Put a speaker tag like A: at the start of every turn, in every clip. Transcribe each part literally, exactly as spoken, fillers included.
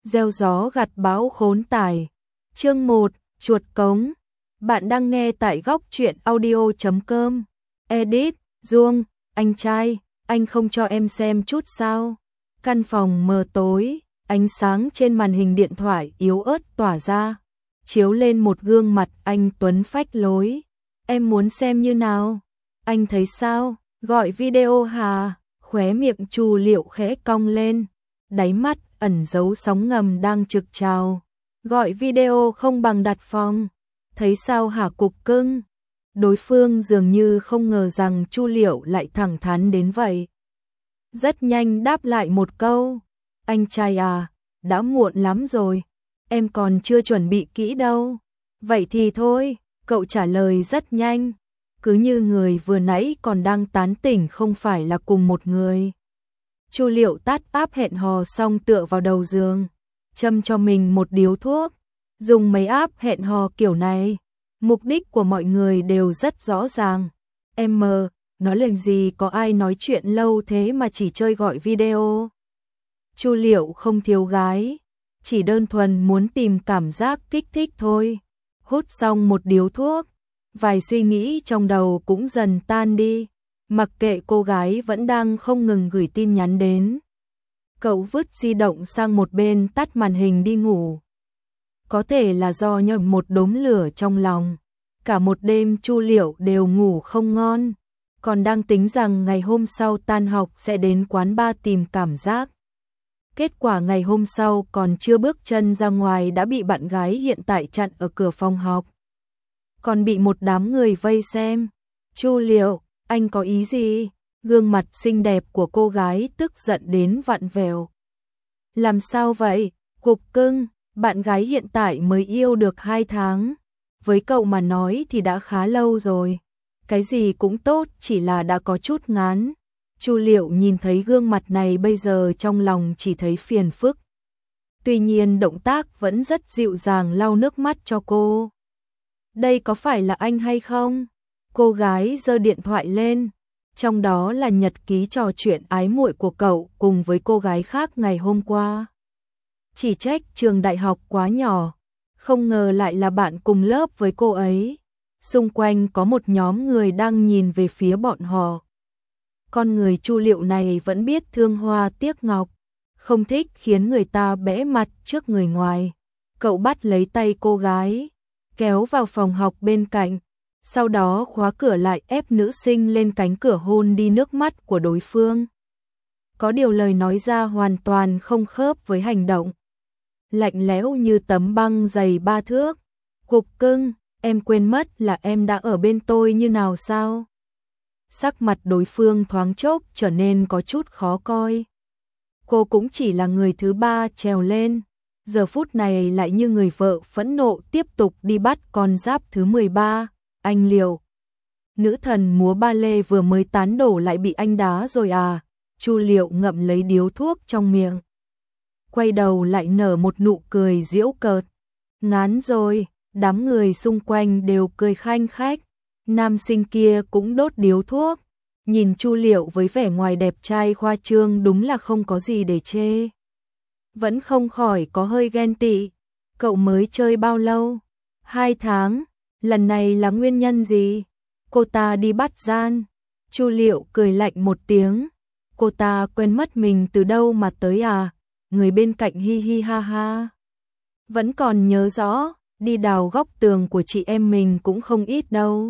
A: Gieo gió gặt bão khốn tải. Chương một, chuột cống. Bạn đang nghe tại góc truyện audio chấm com. Edit, Duông, anh trai, anh không cho em xem chút sao? Căn phòng mờ tối, ánh sáng trên màn hình điện thoại yếu ớt tỏa ra, chiếu lên một gương mặt anh tuấn phách lối. Em muốn xem như nào? Anh thấy sao? Gọi video hà? Khóe miệng Chu Liệu khẽ cong lên, đáy mắt ẩn giấu sóng ngầm đang trực trào. Gọi video không bằng đặt phòng. Thấy sao hả cục cưng? Đối phương dường như không ngờ rằng Chu Liệu lại thẳng thắn đến vậy. Rất nhanh đáp lại một câu. Anh trai à, đã muộn lắm rồi. Em còn chưa chuẩn bị kỹ đâu. Vậy thì thôi, cậu trả lời rất nhanh. Cứ như người vừa nãy còn đang tán tỉnh không phải là cùng một người. Chu Liệu tắt áp hẹn hò xong tựa vào đầu giường, châm cho mình một điếu thuốc. Dùng mấy app hẹn hò kiểu này, mục đích của mọi người đều rất rõ ràng. Em mờ, nói lên gì có ai nói chuyện lâu thế mà chỉ chơi gọi video. Chu Liệu không thiếu gái, chỉ đơn thuần muốn tìm cảm giác kích thích thôi. Hút xong một điếu thuốc, vài suy nghĩ trong đầu cũng dần tan đi. Mặc kệ cô gái vẫn đang không ngừng gửi tin nhắn đến. Cậu vứt di động sang một bên tắt màn hình đi ngủ. Có thể là do nhầm một đốm lửa trong lòng. Cả một đêm Chu Liệu đều ngủ không ngon. Còn đang tính rằng ngày hôm sau tan học sẽ đến quán bar tìm cảm giác. Kết quả ngày hôm sau còn chưa bước chân ra ngoài đã bị bạn gái hiện tại chặn ở cửa phòng học. Còn bị một đám người vây xem. Chu Liệu, anh có ý gì? Gương mặt xinh đẹp của cô gái tức giận đến vặn vẹo. Làm sao vậy? Cục cưng, bạn gái hiện tại mới yêu được hai tháng. Với cậu mà nói thì đã khá lâu rồi. Cái gì cũng tốt, chỉ là đã có chút ngán. Chu Liệu nhìn thấy gương mặt này bây giờ trong lòng chỉ thấy phiền phức. Tuy nhiên động tác vẫn rất dịu dàng lau nước mắt cho cô. Đây có phải là anh hay không? Cô gái giơ điện thoại lên, trong đó là nhật ký trò chuyện ái muội của cậu cùng với cô gái khác ngày hôm qua. Chỉ trách trường đại học quá nhỏ, không ngờ lại là bạn cùng lớp với cô ấy. Xung quanh có một nhóm người đang nhìn về phía bọn họ. Con người Chu Liệu này vẫn biết thương hoa tiếc ngọc, không thích khiến người ta bẽ mặt trước người ngoài. Cậu bắt lấy tay cô gái, kéo vào phòng học bên cạnh. Sau đó khóa cửa lại ép nữ sinh lên cánh cửa hôn đi nước mắt của đối phương. Có điều lời nói ra hoàn toàn không khớp với hành động. Lạnh lẽo như tấm băng dày ba thước. Cục cưng, em quên mất là em đã ở bên tôi như nào sao? Sắc mặt đối phương thoáng chốc trở nên có chút khó coi. Cô cũng chỉ là người thứ ba trèo lên. Giờ phút này lại như người vợ phẫn nộ tiếp tục đi bắt con giáp thứ mười ba. Anh Liệu, nữ thần múa ba lê vừa mới tán đổ lại bị anh đá rồi à? Chu Liệu ngậm lấy điếu thuốc trong miệng, quay đầu lại nở một nụ cười giễu cợt. Ngán rồi, đám người xung quanh đều cười khanh khách. Nam sinh kia cũng đốt điếu thuốc, nhìn Chu Liệu với vẻ ngoài đẹp trai khoa trương đúng là không có gì để chê. Vẫn không khỏi có hơi ghen tị. Cậu mới chơi bao lâu? Hai tháng. Lần này là nguyên nhân gì? Cô ta đi bắt gian. Chu Liệu cười lạnh một tiếng. Cô ta quên mất mình từ đâu mà tới à? Người bên cạnh hi hi ha ha. Vẫn còn nhớ rõ, đi đào góc tường của chị em mình cũng không ít đâu.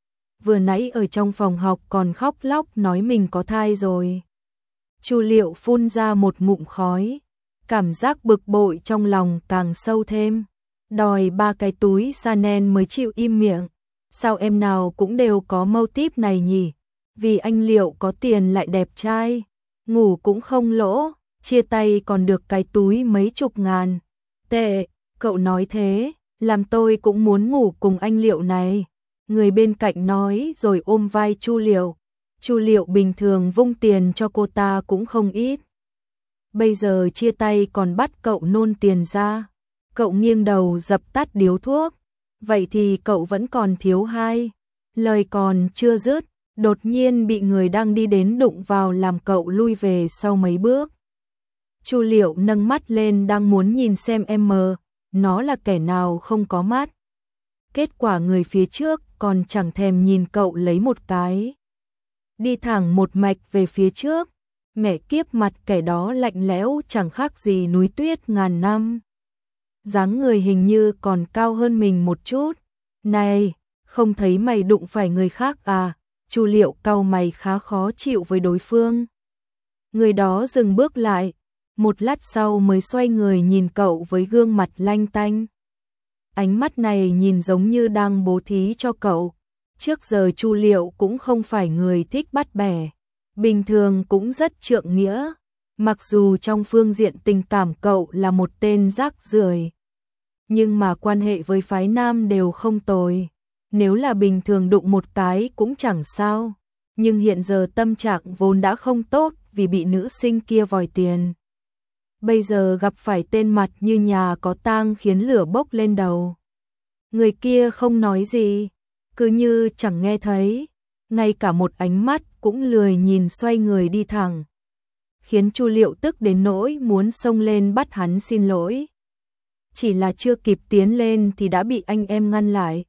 A: Vừa nãy ở trong phòng học còn khóc lóc nói mình có thai rồi. Chu Liệu phun ra một ngụm khói. Cảm giác bực bội trong lòng càng sâu thêm. Đòi ba cái túi Chanel mới chịu im miệng. Sao em nào cũng đều có mâu típ này nhỉ? Vì anh Liệu có tiền lại đẹp trai, ngủ cũng không lỗ, chia tay còn được cái túi mấy chục ngàn. Tệ, cậu nói thế, làm tôi cũng muốn ngủ cùng anh Liệu này. Người bên cạnh nói rồi ôm vai Chu Liệu. Chu Liệu bình thường vung tiền cho cô ta cũng không ít. Bây giờ chia tay còn bắt cậu nôn tiền ra. Cậu nghiêng đầu dập tắt điếu thuốc. Vậy thì cậu vẫn còn thiếu hai. Lời còn chưa dứt, đột nhiên bị người đang đi đến đụng vào làm cậu lui về sau mấy bước. Chu Liệu nâng mắt lên đang muốn nhìn xem em mờ, nó là kẻ nào không có mắt. Kết quả người phía trước còn chẳng thèm nhìn cậu lấy một cái. Đi thẳng một mạch về phía trước, mẹ kiếp mặt kẻ đó lạnh lẽo chẳng khác gì núi tuyết ngàn năm. Dáng người hình như còn cao hơn mình một chút. Này, không thấy mày đụng phải người khác à? Chu Liệu cau mày khá khó chịu với đối phương. Người đó dừng bước lại, một lát sau mới xoay người nhìn cậu với gương mặt lanh tanh. Ánh mắt này nhìn giống như đang bố thí cho cậu. Trước giờ Chu Liệu cũng không phải người thích bắt bẻ, bình thường cũng rất trượng nghĩa, mặc dù trong phương diện tình cảm cậu là một tên rác rưởi, nhưng mà quan hệ với phái nam đều không tồi. Nếu là bình thường đụng một cái cũng chẳng sao, nhưng hiện giờ tâm trạng vốn đã không tốt vì bị nữ sinh kia vòi tiền. Bây giờ gặp phải tên mặt như nhà có tang khiến lửa bốc lên đầu. Người kia không nói gì, cứ như chẳng nghe thấy, ngay cả một ánh mắt cũng lười nhìn, xoay người đi thẳng. Khiến Chu Liệu tức đến nỗi muốn xông lên bắt hắn xin lỗi. Chỉ là chưa kịp tiến lên thì đã bị anh em ngăn lại.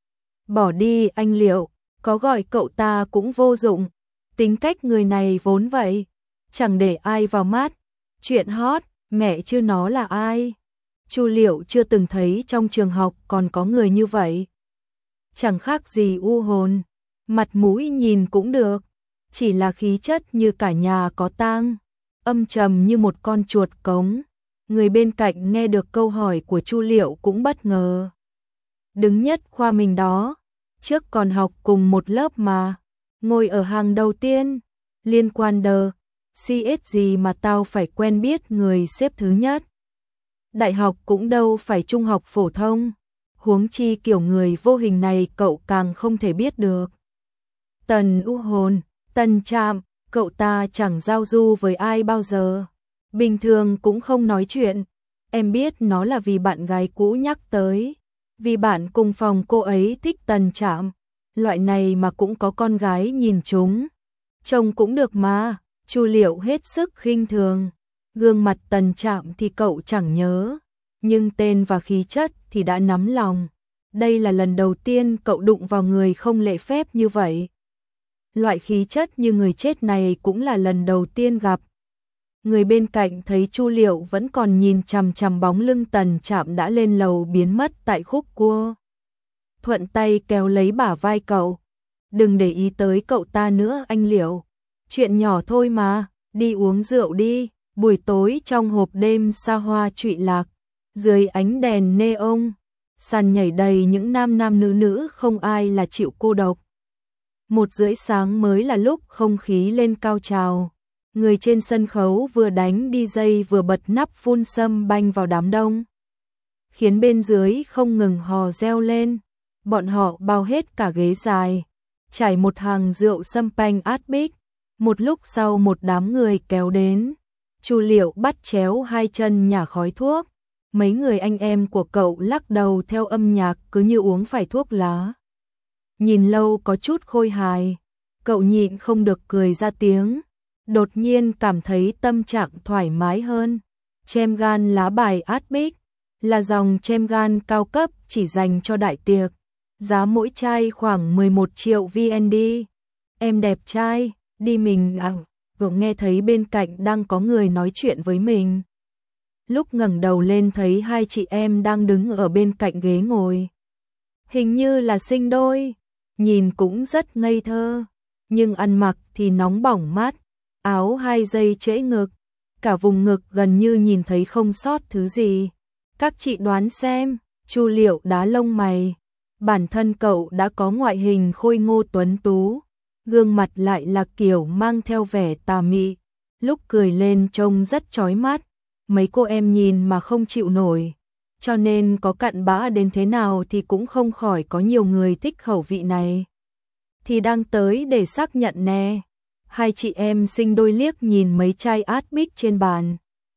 A: Bỏ đi anh Liệu, có gọi cậu ta cũng vô dụng, tính cách người này vốn vậy, chẳng để ai vào mắt. Chuyện hot, mẹ chứ nó là ai? Chu Liệu chưa từng thấy trong trường học còn có người như vậy. Chẳng khác gì u hồn, mặt mũi nhìn cũng được, chỉ là khí chất như cả nhà có tang, âm trầm như một con chuột cống. Người bên cạnh nghe được câu hỏi của Chu Liệu cũng bất ngờ. Đứng nhất khoa mình đó, trước còn học cùng một lớp mà, ngồi ở hàng đầu tiên, liên quan đờ, xê ét gì mà tao phải quen biết người xếp thứ nhất. Đại học cũng đâu phải trung học phổ thông, huống chi kiểu người vô hình này cậu càng không thể biết được. Tần u hồn, Tần Trạm, cậu ta chẳng giao du với ai bao giờ, bình thường cũng không nói chuyện. Em biết nó là vì bạn gái cũ nhắc tới, vì bạn cùng phòng cô ấy thích Tần Trạm, loại này mà cũng có con gái nhìn chúng, trông cũng được mà. Chu Liệu hết sức khinh thường, gương mặt Tần Trạm thì cậu chẳng nhớ, nhưng tên và khí chất thì đã nắm lòng. Đây là lần đầu tiên cậu đụng vào người không lễ phép như vậy. Loại khí chất như người chết này cũng là lần đầu tiên gặp. Người bên cạnh thấy Chu Liệu vẫn còn nhìn chằm chằm bóng lưng Tần Trạm đã lên lầu biến mất tại khúc cua. Thuận tay kéo lấy bả vai cậu. Đừng để ý tới cậu ta nữa anh Liệu. Chuyện nhỏ thôi mà, đi uống rượu đi. Buổi tối trong hộp đêm xa hoa trụy lạc, dưới ánh đèn neon, sàn nhảy đầy những nam nam nữ nữ không ai là chịu cô độc. Một rưỡi sáng mới là lúc không khí lên cao trào. Người trên sân khấu vừa đánh đi jây vừa bật nắp phun sâm banh vào đám đông, khiến bên dưới không ngừng hò reo lên. Bọn họ bao hết cả ghế dài, trải một hàng rượu sâm panh át bích. Một lúc sau một đám người kéo đến. Chu Liệu bắt chéo hai chân nhả khói thuốc. Mấy người anh em của cậu lắc đầu theo âm nhạc cứ như uống phải thuốc lá. Nhìn lâu có chút khôi hài, cậu nhịn không được cười ra tiếng. Đột nhiên cảm thấy tâm trạng thoải mái hơn. Chem gan lá bài át bích là dòng chem gan cao cấp chỉ dành cho đại tiệc. Giá mỗi chai khoảng mười một triệu vê en đê. Em đẹp trai, đi mình à, vừa nghe thấy bên cạnh đang có người nói chuyện với mình. Lúc ngẩng đầu lên thấy hai chị em đang đứng ở bên cạnh ghế ngồi. Hình như là sinh đôi, nhìn cũng rất ngây thơ, nhưng ăn mặc thì nóng bỏng mát, áo hai dây trễ ngực, cả vùng ngực gần như nhìn thấy không sót thứ gì. Các chị đoán xem, Chu Liệu đá lông mày, bản thân cậu đã có ngoại hình khôi ngô tuấn tú, gương mặt lại là kiểu mang theo vẻ tà mị, lúc cười lên trông rất chói mắt, mấy cô em nhìn mà không chịu nổi, cho nên có cặn bã đến thế nào thì cũng không khỏi có nhiều người thích khẩu vị này. Thì đang tới để xác nhận nè. Hai chị em sinh đôi liếc nhìn mấy chai át bích trên bàn,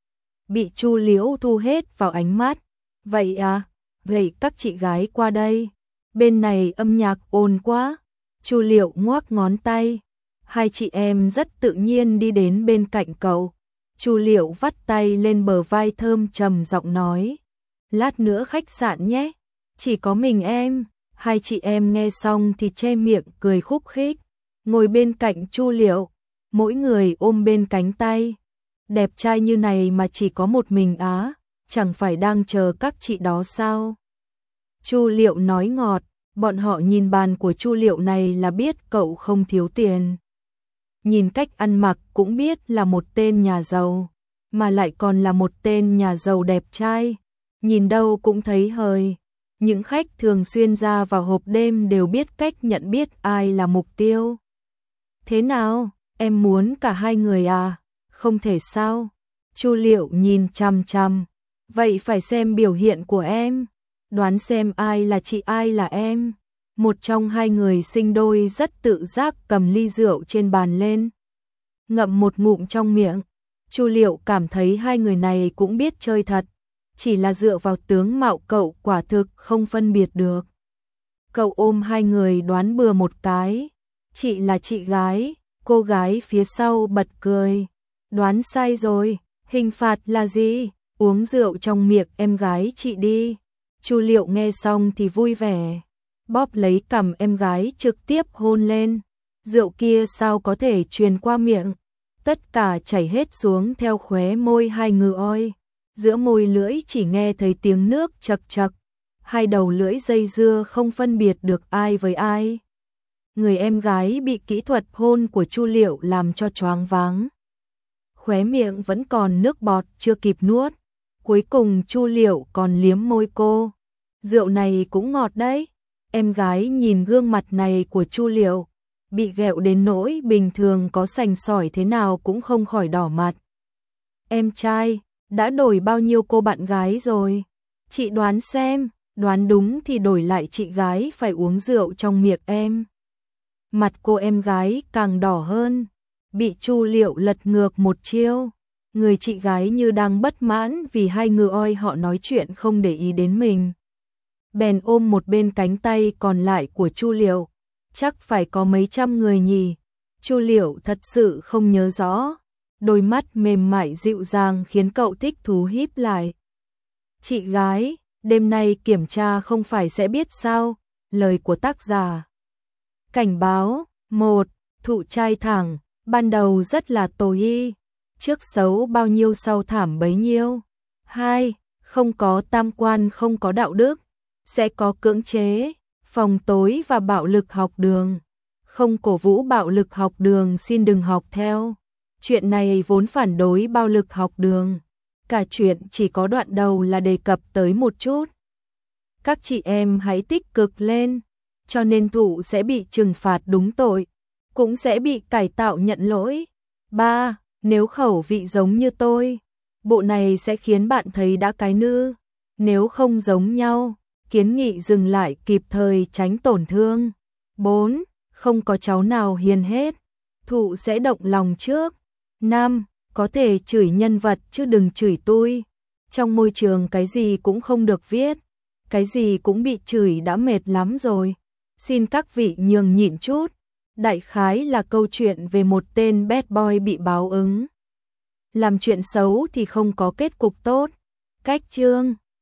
A: bị Chu Liễu thu hết vào ánh mắt. Vậy à, vậy các chị gái qua đây, bên này âm nhạc ồn quá. Chu Liệu ngoắc ngón tay, hai chị em rất tự nhiên đi đến bên cạnh cậu, Chu Liệu vắt tay lên bờ vai Thơm trầm giọng nói, lát nữa khách sạn nhé, chỉ có mình em. Hai chị em nghe xong thì che miệng cười khúc khích, ngồi bên cạnh Chu Liệu, mỗi người ôm bên cánh tay. Đẹp trai như này mà chỉ có một mình á, chẳng phải đang chờ các chị đó sao? Chu Liệu nói ngọt, bọn họ nhìn bàn của Chu Liệu này là biết cậu không thiếu tiền. Nhìn cách ăn mặc cũng biết là một tên nhà giàu, mà lại còn là một tên nhà giàu đẹp trai, nhìn đâu cũng thấy hời. Những khách thường xuyên ra vào hộp đêm đều biết cách nhận biết ai là mục tiêu. Thế nào, em muốn cả hai người à? Không thể sao? Chu Liệu nhìn chằm chằm, vậy phải xem biểu hiện của em, đoán xem ai là chị ai là em. Một trong hai người sinh đôi rất tự giác cầm ly rượu trên bàn lên, ngậm một ngụm trong miệng. Chu Liệu cảm thấy hai người này cũng biết chơi thật, chỉ là dựa vào tướng mạo cậu quả thực không phân biệt được. Cậu ôm hai người đoán bừa một cái, chị là chị gái. Cô gái phía sau bật cười, đoán sai rồi, hình phạt là gì? Uống rượu trong miệng em gái chị đi. Chu Liệu nghe xong thì vui vẻ, bóp lấy cằm em gái trực tiếp hôn lên. Rượu kia sao có thể truyền qua miệng, tất cả chảy hết xuống theo khóe môi hai người. Giữa môi lưỡi chỉ nghe thấy tiếng nước chậc chậc, hai đầu lưỡi dây dưa không phân biệt được ai với ai. Người em gái bị kỹ thuật hôn của Chu Liệu làm cho choáng váng, khóe miệng vẫn còn nước bọt chưa kịp nuốt. Cuối cùng Chu Liệu còn liếm môi cô. Rượu này cũng ngọt đấy. Em gái nhìn gương mặt này của Chu Liệu, bị ghẹo đến nỗi bình thường có sành sỏi thế nào cũng không khỏi đỏ mặt. Em trai, đã đổi bao nhiêu cô bạn gái rồi? Chị đoán xem, đoán đúng thì đổi lại chị gái phải uống rượu trong miệng em. Mặt cô em gái càng đỏ hơn, bị Chu Liệu lật ngược một chiêu. Người chị gái như đang bất mãn vì hai người oi họ nói chuyện không để ý đến mình, bèn ôm một bên cánh tay còn lại của Chu Liệu. Chắc phải có mấy trăm người nhỉ? Chu Liệu thật sự không nhớ rõ. Đôi mắt mềm mại dịu dàng khiến cậu thích thú híp lại. Chị gái, đêm nay kiểm tra không phải sẽ biết sao? Lời của tác giả. Cảnh báo, một. Thụ trai thẳng, ban đầu rất là tồi y, trước xấu bao nhiêu sau thảm bấy nhiêu. Hai. Không có tam quan không có đạo đức, sẽ có cưỡng chế, phòng tối và bạo lực học đường. Không cổ vũ bạo lực học đường xin đừng học theo. Chuyện này vốn phản đối bạo lực học đường. Cả chuyện chỉ có đoạn đầu là đề cập tới một chút. Các chị em hãy tích cực lên, cho nên Thụ sẽ bị trừng phạt đúng tội, cũng sẽ bị cải tạo nhận lỗi. Ba. Nếu khẩu vị giống như tôi, bộ này sẽ khiến bạn thấy đã cái nữ. Nếu không giống nhau, kiến nghị dừng lại kịp thời tránh tổn thương. Bốn. Không có cháu nào hiền hết, Thụ sẽ động lòng trước. Năm. Có thể chửi nhân vật chứ đừng chửi tôi. Trong môi trường cái gì cũng không được viết, cái gì cũng bị chửi đã mệt lắm rồi. Xin các vị nhường nhịn chút. Đại khái là câu chuyện về một tên bad boy bị báo ứng. Làm chuyện xấu thì không có kết cục tốt. Cách chương